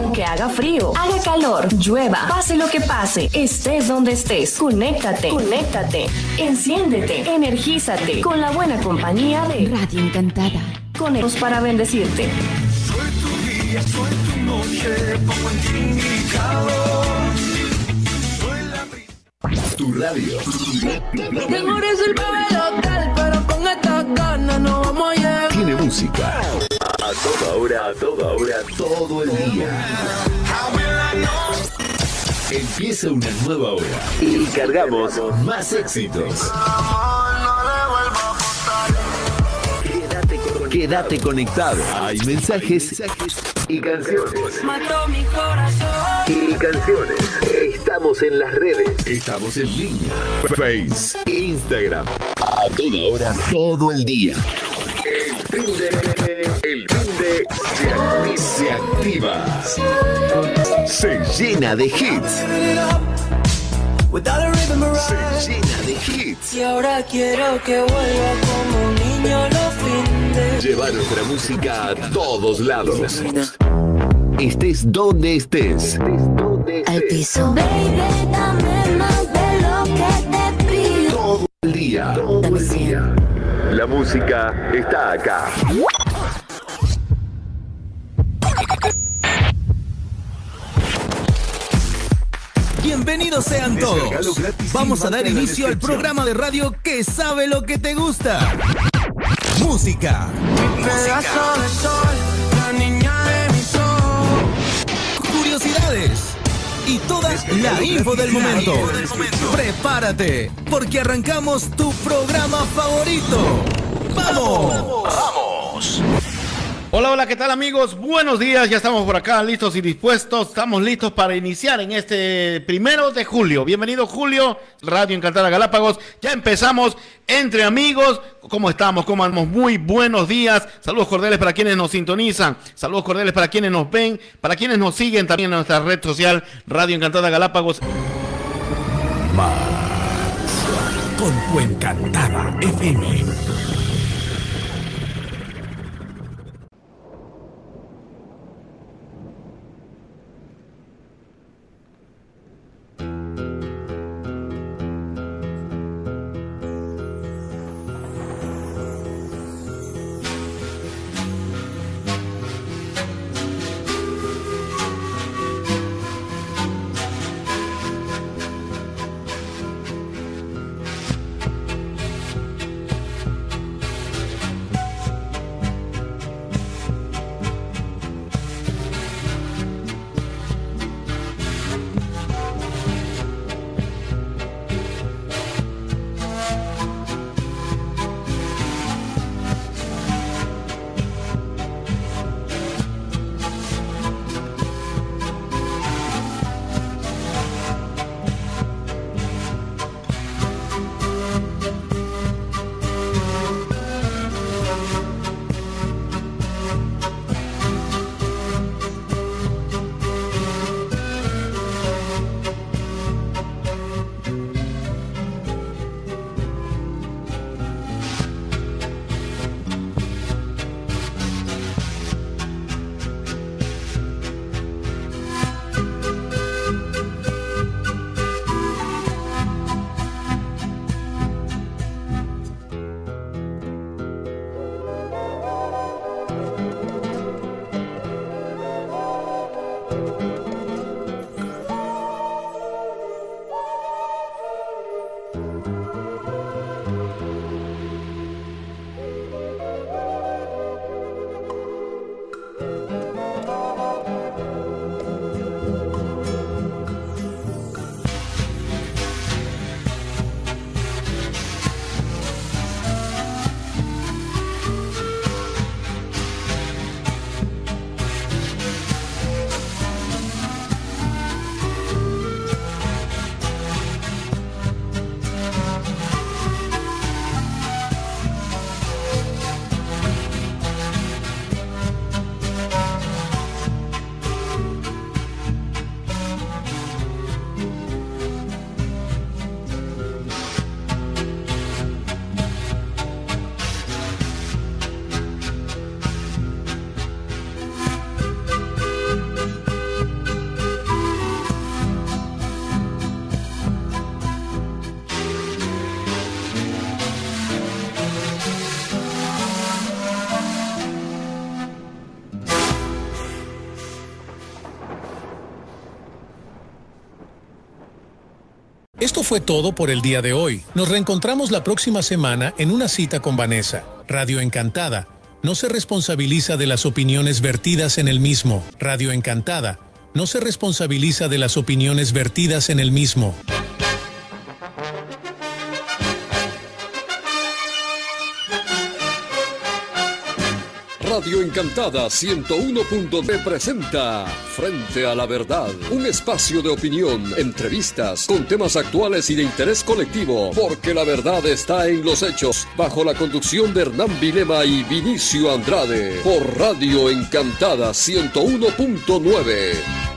Aunque haga frío, haga calor, llueva, pase lo que pase, estés donde estés, conéctate, enciéndete, energízate con la buena compañía de Radio Encantada. Conejos para bendecirte. Soy tu día, soy tu noche, pongo en ti mi calor. Soy la Tu radio. Mejor es el bebé local, pero con estas ganas no vamos a llegar. Tiene música. A toda hora, todo el día. Empieza una nueva hora y cargamos más éxitos. Quédate conectado. Hay mensajes y canciones. Mató mi corazón. Estamos en las redes. Estamos en línea. Face, Instagram. A toda hora, todo el día. El finde se activa. Se llena de hits. Se llena de hits. Y ahora quiero que vuelva como un niño los fines. Lleva nuestra música a todos lados. Estés donde estés. Al piso. Baby, dame más de lo que te pido. Todo el día. La música está acá. Bienvenidos sean todos. Vamos a dar inicio al programa de radio que sabe lo que te gusta. Música. Pedazo de sol, la niña de mis ojos. Curiosidades. Y toda la info del momento. Prepárate, porque arrancamos tu programa favorito. ¡Vamos! Hola, ¿qué tal amigos? Buenos días, ya estamos por acá listos y dispuestos. Estamos listos para iniciar en este 1 de julio. Bienvenido Julio, Radio Encantada Galápagos. Ya empezamos entre amigos. ¿Cómo estamos? ¿Cómo andamos? Muy buenos días. Saludos cordiales para quienes nos sintonizan. Saludos cordiales para quienes nos ven, para quienes nos siguen también en nuestra red social Radio Encantada Galápagos. Más con tu Encantada FM. Esto fue todo por el día de hoy. Nos reencontramos la próxima semana en una cita con Vanessa. Radio Encantada no se responsabiliza de las opiniones vertidas en el mismo. Radio Encantada no se responsabiliza de las opiniones vertidas en el mismo. Radio Encantada 101.b presenta Frente a la Verdad, un espacio de opinión, entrevistas con temas actuales y de interés colectivo, porque la verdad está en los hechos, bajo la conducción de Hernán Vilema y Vinicio Andrade, por Radio Encantada 101.9.